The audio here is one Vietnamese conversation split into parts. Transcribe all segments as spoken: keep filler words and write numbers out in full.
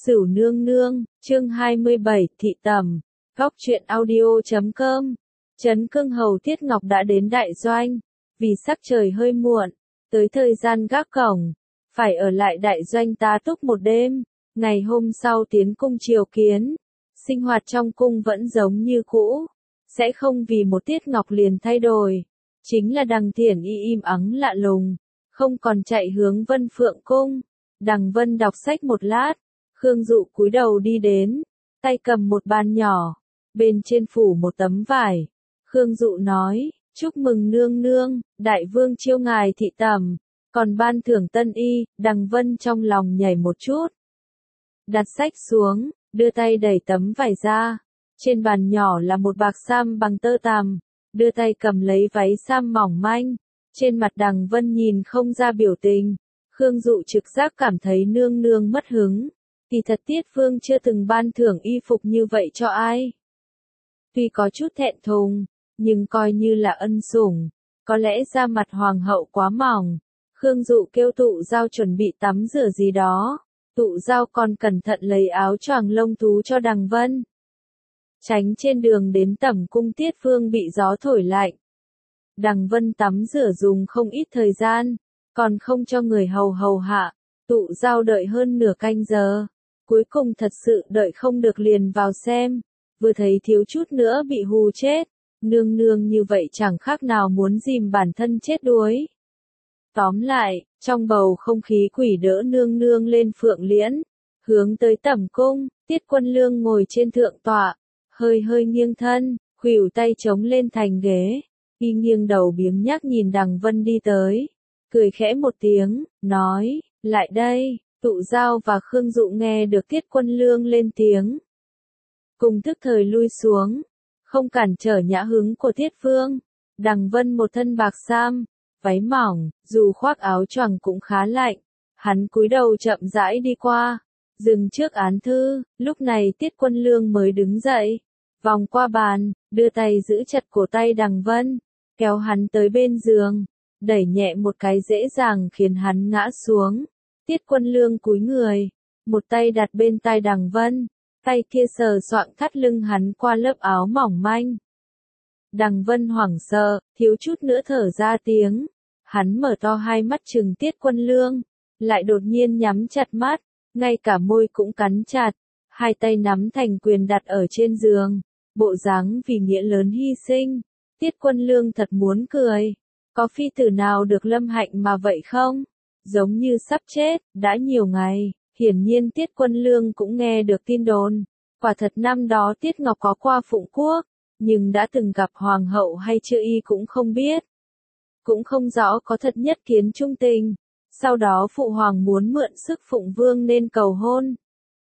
Sửu nương nương, chương hai mươi bảy, thị tầm, góc truyện audio chấm com. Trấn Cương Hầu Tiết Ngọc đã đến đại doanh, vì sắc trời hơi muộn, tới thời gian gác cổng, phải ở lại đại doanh tá túc một đêm, ngày hôm sau tiến cung triều kiến. Sinh hoạt trong cung vẫn giống như cũ, sẽ không vì một Tiết Ngọc liền thay đổi. Chính là Đằng Thiển Y im ắng lạ lùng, không còn chạy hướng Vân Phượng cung. Đằng Vân đọc sách một lát, Khương Dụ cúi đầu đi đến, tay cầm một bàn nhỏ, bên trên phủ một tấm vải. Khương Dụ nói, chúc mừng nương nương, đại vương chiêu ngài thị tầm, còn ban thưởng tân y. Đằng Vân trong lòng nhảy một chút, đặt sách xuống, đưa tay đẩy tấm vải ra, trên bàn nhỏ là một bạc sam bằng tơ tằm, đưa tay cầm lấy váy sam mỏng manh, trên mặt Đằng Vân nhìn không ra biểu tình. Khương Dụ trực giác cảm thấy nương nương mất hứng, thì thật Tiết Vương chưa từng ban thưởng y phục như vậy cho ai. Tuy có chút thẹn thùng, nhưng coi như là ân sủng, có lẽ da mặt hoàng hậu quá mỏng. Khương Dụ kêu Tụ Giao chuẩn bị tắm rửa gì đó, Tụ Giao còn cẩn thận lấy áo choàng lông thú cho Đằng Vân. Tránh trên đường đến tẩm cung Tiết Vương bị gió thổi lạnh. Đằng Vân tắm rửa dùng không ít thời gian, còn không cho người hầu hầu hạ. Tụ Giao đợi hơn nửa canh giờ, cuối cùng thật sự đợi không được liền vào xem, vừa thấy thiếu chút nữa bị hù chết. Nương nương như vậy chẳng khác nào muốn dìm bản thân chết đuối. Tóm lại, trong bầu không khí quỷ đỡ nương nương lên phượng liễn, hướng tới tẩm cung. Tiết Quân Lương ngồi trên thượng tọa, hơi hơi nghiêng thân, khuỷu tay chống lên thành ghế, y nghiêng đầu biếng nhác nhìn Đằng Vân đi tới, cười khẽ một tiếng, nói, lại đây. Tụ Giao và Khương Dụ nghe được Tiết Quân Lương lên tiếng, cùng tức thời lui xuống, không cản trở nhã hứng của Tiết Vương. Đằng Vân một thân bạc sam, váy mỏng, dù khoác áo choàng cũng khá lạnh. Hắn cúi đầu chậm rãi đi qua, dừng trước án thư. Lúc này Tiết Quân Lương mới đứng dậy, vòng qua bàn, đưa tay giữ chặt cổ tay Đằng Vân, kéo hắn tới bên giường, đẩy nhẹ một cái dễ dàng khiến hắn ngã xuống. Tiết Quân Lương cúi người, một tay đặt bên tai Đằng Vân, tay kia sờ soạng thắt lưng hắn qua lớp áo mỏng manh. Đằng Vân hoảng sợ, thiếu chút nữa thở ra tiếng. Hắn mở to hai mắt trừng Tiết Quân Lương, lại đột nhiên nhắm chặt mắt, ngay cả môi cũng cắn chặt, hai tay nắm thành quyền đặt ở trên giường, bộ dáng vì nghĩa lớn hy sinh. Tiết Quân Lương thật muốn cười, có phi tử nào được lâm hạnh mà vậy không? Giống như sắp chết, đã nhiều ngày. Hiển nhiên Tiết Quân Lương cũng nghe được tin đồn, quả thật năm đó Tiết Ngọc có qua Phụng Quốc, nhưng đã từng gặp hoàng hậu hay chưa y cũng không biết. Cũng không rõ có thật nhất kiến trung tình, sau đó Phụ Hoàng muốn mượn sức Phụng Vương nên cầu hôn.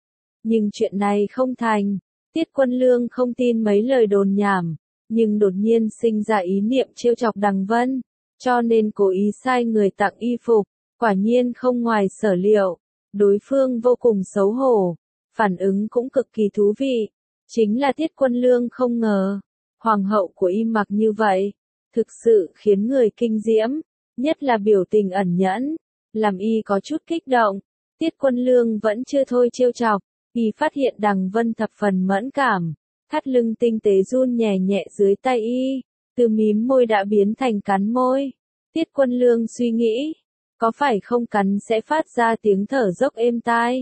Nhưng chuyện này không thành, Tiết Quân Lương không tin mấy lời đồn nhảm, nhưng đột nhiên sinh ra ý niệm trêu chọc Đằng Vân, cho nên cố ý sai người tặng y phục, quả nhiên không ngoài sở liệu. Đối phương vô cùng xấu hổ, phản ứng cũng cực kỳ thú vị. Chính là Tiết Quân Lương không ngờ, hoàng hậu của y mặc như vậy, thực sự khiến người kinh diễm, nhất là biểu tình ẩn nhẫn, làm y có chút kích động. Tiết Quân Lương vẫn chưa thôi trêu chọc, y phát hiện Đằng Vân thập phần mẫn cảm, thắt lưng tinh tế run nhẹ nhẹ dưới tay y, từ mím môi đã biến thành cắn môi. Tiết Quân Lương suy nghĩ, có phải không cắn sẽ phát ra tiếng thở dốc êm tai.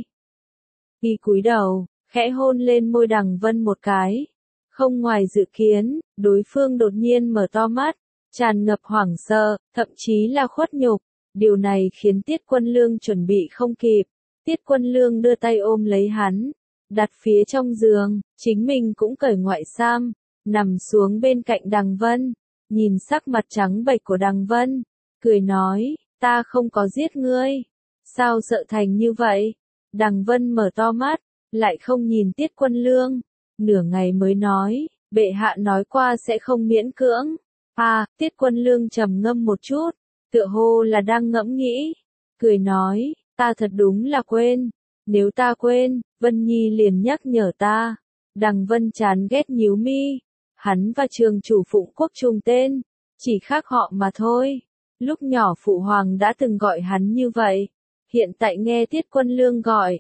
Y cúi đầu, khẽ hôn lên môi Đằng Vân một cái. Không ngoài dự kiến, đối phương đột nhiên mở to mắt, tràn ngập hoảng sợ, thậm chí là khuất nhục. Điều này khiến Tiết Quân Lương chuẩn bị không kịp. Tiết Quân Lương đưa tay ôm lấy hắn, đặt phía trong giường, chính mình cũng cởi ngoại sam, nằm xuống bên cạnh Đằng Vân, nhìn sắc mặt trắng bệch của Đằng Vân, cười nói, ta không có giết ngươi, sao sợ thành như vậy? Đằng Vân mở to mắt, lại không nhìn Tiết Quân Lương, nửa ngày mới nói, bệ hạ nói qua sẽ không miễn cưỡng. À, Tiết Quân Lương trầm ngâm một chút, tựa hồ là đang ngẫm nghĩ, cười nói, ta thật đúng là quên, nếu ta quên, Vân Nhi liền nhắc nhở ta. Đằng Vân chán ghét nhíu mi, hắn và trường chủ Phụng Quốc trùng tên, chỉ khác họ mà thôi. Lúc nhỏ Phụ Hoàng đã từng gọi hắn như vậy, hiện tại nghe Tiết Quân Lương gọi,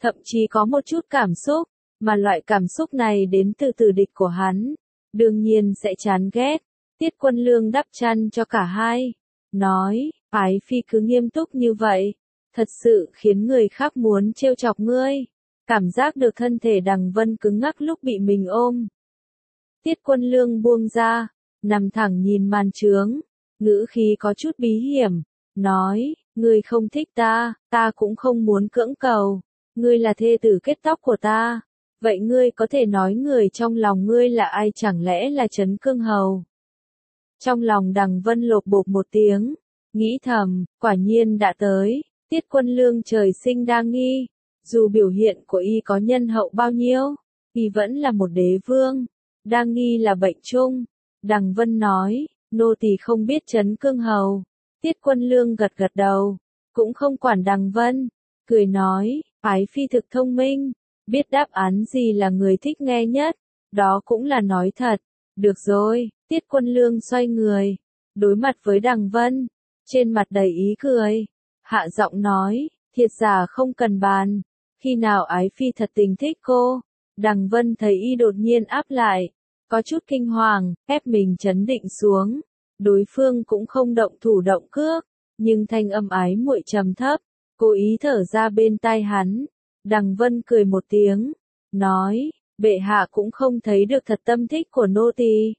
thậm chí có một chút cảm xúc, mà loại cảm xúc này đến từ tử địch của hắn, đương nhiên sẽ chán ghét. Tiết Quân Lương đắp chăn cho cả hai, nói, Ái Phi cứ nghiêm túc như vậy, thật sự khiến người khác muốn trêu chọc ngươi. Cảm giác được thân thể Đằng Vân cứng ngắc lúc bị mình ôm. Tiết Quân Lương buông ra, nằm thẳng nhìn màn trướng, ngữ khí có chút bí hiểm, nói, ngươi không thích ta, ta cũng không muốn cưỡng cầu, ngươi là thê tử kết tóc của ta, vậy ngươi có thể nói người trong lòng ngươi là ai, chẳng lẽ là Trấn Cương Hầu? Trong lòng Đằng Vân lột bột một tiếng, nghĩ thầm, quả nhiên đã tới, Tiết Quân Lương trời sinh đa nghi, dù biểu hiện của y có nhân hậu bao nhiêu, y vẫn là một đế vương, đa nghi là bệnh chung. Đằng Vân nói, nô tỳ không biết Trấn Cương Hầu. Tiết Quân Lương gật gật đầu, cũng không quản Đằng Vân, cười nói, Ái Phi thực thông minh, biết đáp án gì là người thích nghe nhất, đó cũng là nói thật. Được rồi, Tiết Quân Lương xoay người, đối mặt với Đằng Vân, trên mặt đầy ý cười, hạ giọng nói, thiệt giả không cần bàn, khi nào Ái Phi thật tình thích cô. Đằng Vân thấy y đột nhiên áp lại, có chút kinh hoàng, ép mình trấn định xuống, đối phương cũng không động thủ động cước, nhưng thanh âm ái muội trầm thấp, cố ý thở ra bên tai hắn. Đằng Vân cười một tiếng, nói, bệ hạ cũng không thấy được thật tâm thích của nô tỳ.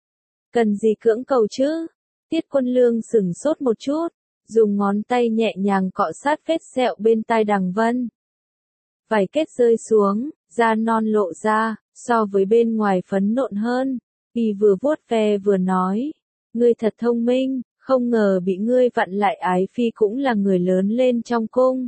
Cần gì cưỡng cầu chứ? Tiết Quân Lương sửng sốt một chút, dùng ngón tay nhẹ nhàng cọ sát vết sẹo bên tai Đằng Vân. Vải kết rơi xuống, da non lộ ra, so với bên ngoài phấn nộn hơn. Y vừa vuốt ve vừa nói, ngươi thật thông minh, không ngờ bị ngươi vặn lại. Ái Phi cũng là người lớn lên trong cung.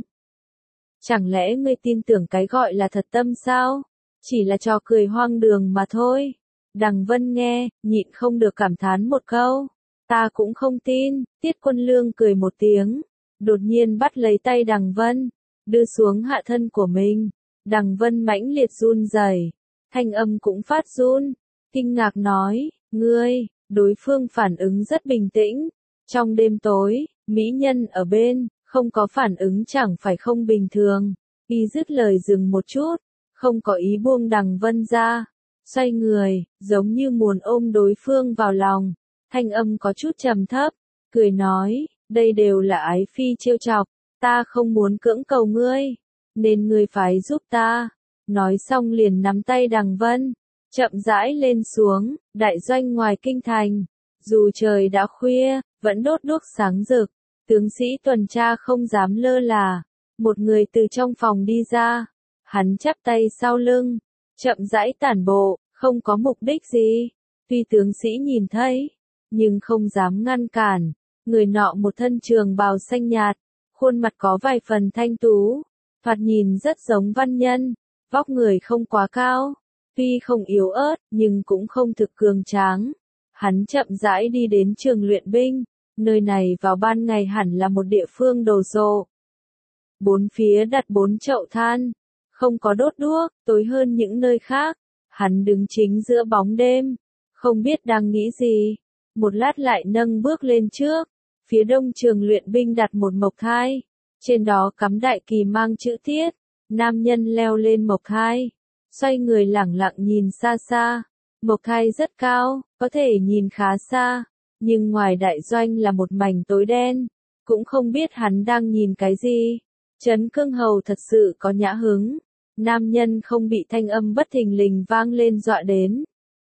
Chẳng lẽ ngươi tin tưởng cái gọi là thật tâm sao? Chỉ là trò cười hoang đường mà thôi. Đằng Vân nghe, nhịn không được cảm thán một câu. Ta cũng không tin. Tiết Quân Lương cười một tiếng, đột nhiên bắt lấy tay Đằng Vân, đưa xuống hạ thân của mình. Đằng Vân mãnh liệt run rẩy, thanh âm cũng phát run, kinh ngạc nói, ngươi. Đối phương phản ứng rất bình tĩnh. Trong đêm tối, mỹ nhân ở bên, không có phản ứng chẳng phải không bình thường. Y dứt lời dừng một chút, không có ý buông Đằng Vân ra, xoay người, giống như muốn ôm đối phương vào lòng. Thanh âm có chút trầm thấp, cười nói, đây đều là Ái Phi trêu chọc, ta không muốn cưỡng cầu ngươi, nên ngươi phải giúp ta. Nói xong liền nắm tay Đằng Vân, chậm rãi lên xuống. Đại doanh ngoài kinh thành, dù trời đã khuya, vẫn đốt đuốc sáng rực, tướng sĩ tuần tra không dám lơ là. Một người từ trong phòng đi ra, hắn chắp tay sau lưng, chậm rãi tản bộ, không có mục đích gì. Tuy tướng sĩ nhìn thấy, nhưng không dám ngăn cản. Người nọ một thân trường bào xanh nhạt, khuôn mặt có vài phần thanh tú, thoạt nhìn rất giống văn nhân, vóc người không quá cao, tuy không yếu ớt, nhưng cũng không thực cường tráng. Hắn chậm rãi đi đến trường luyện binh, nơi này vào ban ngày hẳn là một địa phương đồ sộ. Bốn phía đặt bốn chậu than, không có đốt đuốc, tối hơn những nơi khác. Hắn đứng chính giữa bóng đêm, không biết đang nghĩ gì. Một lát lại nâng bước lên trước, phía đông trường luyện binh đặt một mộc thai, trên đó cắm đại kỳ mang chữ Tiết. Nam nhân leo lên mộc thai, xoay người lẳng lặng nhìn xa xa. Mộc thai rất cao, có thể nhìn khá xa, nhưng ngoài đại doanh là một mảnh tối đen, cũng không biết hắn đang nhìn cái gì. Trấn Cương Hầu thật sự có nhã hứng. Nam nhân không bị thanh âm bất thình lình vang lên dọa đến.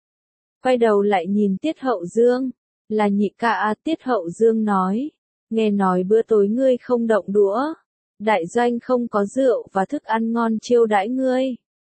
Quay đầu lại nhìn Tiết Hậu Dương, là nhị ca a. Tiết Hậu Dương nói, nghe nói bữa tối ngươi không động đũa, đại doanh không có rượu và thức ăn ngon chiêu đãi ngươi.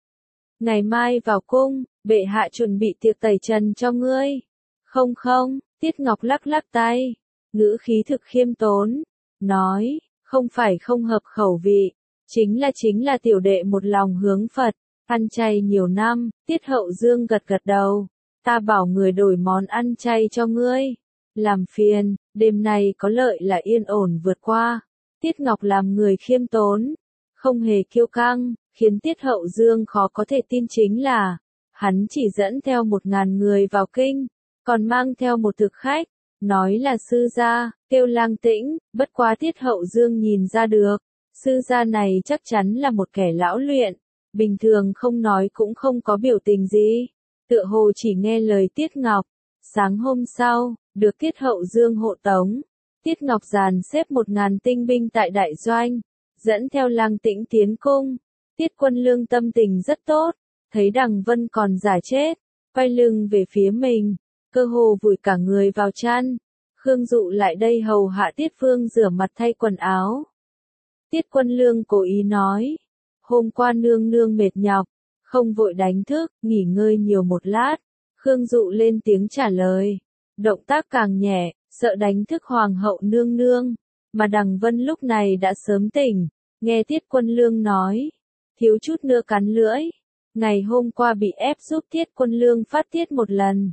Ngày mai vào cung, bệ hạ chuẩn bị tiệc tẩy trần cho ngươi. Không không, Tiết Ngọc lắc lắc tay, ngữ khí thực khiêm tốn, nói, không phải không hợp khẩu vị, chính là chính là tiểu đệ một lòng hướng Phật, ăn chay nhiều năm. Tiết Hậu Dương gật gật đầu, ta bảo người đổi món ăn chay cho ngươi. Làm phiền, đêm nay có lợi là yên ổn vượt qua. Tiết Ngọc làm người khiêm tốn, không hề kiêu căng, khiến Tiết Hậu Dương khó có thể tin chính là, hắn chỉ dẫn theo một ngàn người vào kinh, còn mang theo một thực khách, nói là sư gia, kêu Lang Tĩnh. Bất quá Tiết Hậu Dương nhìn ra được, Sư gia này chắc chắn là một kẻ lão luyện, bình thường không nói cũng không có biểu tình gì, tựa hồ chỉ nghe lời Tiết Ngọc. Sáng hôm sau, được Tiết Hậu Dương hộ tống, Tiết Ngọc dàn xếp một ngàn tinh binh tại đại doanh, dẫn theo Lang Tĩnh tiến cung. Tiết Quân Lương tâm tình rất tốt, thấy Đằng Vân còn giả chết, quay lưng về phía mình, cơ hồ vùi cả người vào chăn. Khương Dụ lại đây hầu hạ Tiết Vương rửa mặt thay quần áo. Tiết Quân Lương cố ý nói, hôm qua nương nương mệt nhọc, không vội đánh thức, nghỉ ngơi nhiều một lát. Khương Dụ lên tiếng trả lời, động tác càng nhẹ, sợ đánh thức hoàng hậu nương nương, mà Đằng Vân lúc này đã sớm tỉnh, nghe Tiết Quân Lương nói, thiếu chút nữa cắn lưỡi, ngày hôm qua bị ép giúp Tiết Quân Lương phát tiết một lần.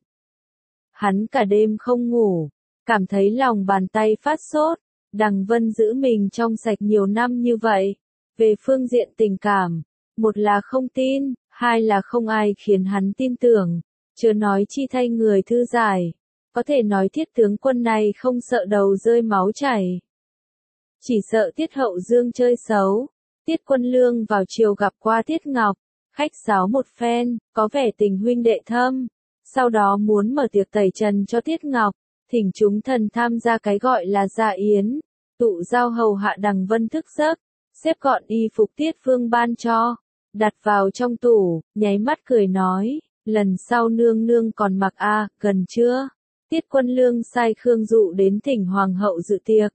Hắn cả đêm không ngủ, cảm thấy lòng bàn tay phát sốt. Đằng Vân giữ mình trong sạch nhiều năm như vậy, về phương diện tình cảm, một là không tin, hai là không ai khiến hắn tin tưởng, chưa nói chi thay người thư giải, có thể nói Tiết tướng quân này không sợ đầu rơi máu chảy. Chỉ sợ Tiết Hậu Dương chơi xấu. Tiết Quân Lương vào chiều gặp qua Tiết Ngọc, khách sáo một phen, có vẻ tình huynh đệ thâm, sau đó muốn mở tiệc tẩy trần cho Tiết Ngọc, thỉnh chúng thần tham gia cái gọi là dạ yến, tụ giao hầu hạ Đằng Vân thức giấc, xếp gọn y phục Tiết Vương ban cho, đặt vào trong tủ, nháy mắt cười nói, lần sau nương nương còn mặc a, à, gần chưa? Tiết Quân Lương sai Khương Dụ đến thỉnh hoàng hậu dự tiệc.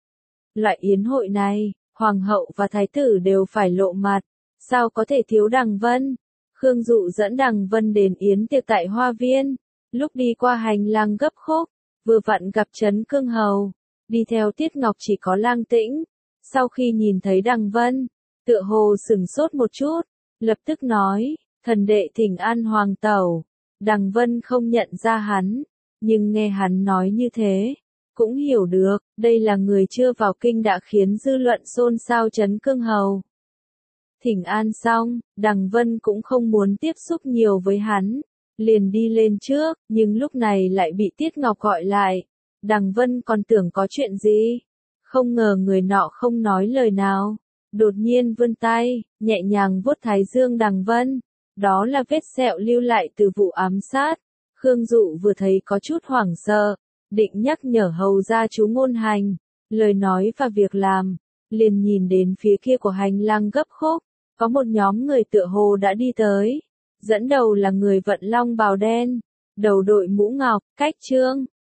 Loại yến hội này, hoàng hậu và thái tử đều phải lộ mặt, sao có thể thiếu Đằng Vân? Khương Dụ dẫn Đằng Vân đến yến tiệc tại hoa viên, lúc đi qua hành lang gấp khúc, vừa vặn gặp Trấn Cương Hầu, đi theo Tiết Ngọc chỉ có Lang Tĩnh. Sau khi nhìn thấy Đằng Vân, tựa hồ sửng sốt một chút, lập tức nói, thần đệ thỉnh an hoàng tẩu. Đằng Vân không nhận ra hắn, nhưng nghe hắn nói như thế, cũng hiểu được, đây là người chưa vào kinh đã khiến dư luận xôn xao Trấn Cương Hầu. Thỉnh an xong, Đằng Vân cũng không muốn tiếp xúc nhiều với hắn, liền đi lên trước, nhưng lúc này lại bị Tiết Ngọc gọi lại. Đằng Vân còn tưởng có chuyện gì, không ngờ người nọ không nói lời nào, đột nhiên vươn tay, nhẹ nhàng vuốt thái dương Đằng Vân, đó là vết sẹo lưu lại từ vụ ám sát. Khương Dụ vừa thấy có chút hoảng sợ, định nhắc nhở hầu gia chú ngôn hành, lời nói và việc làm, liền nhìn đến phía kia của hành lang gấp khúc, có một nhóm người tựa hồ đã đi tới, dẫn đầu là người vận long bào đen, đầu đội mũ ngọc, cách trương,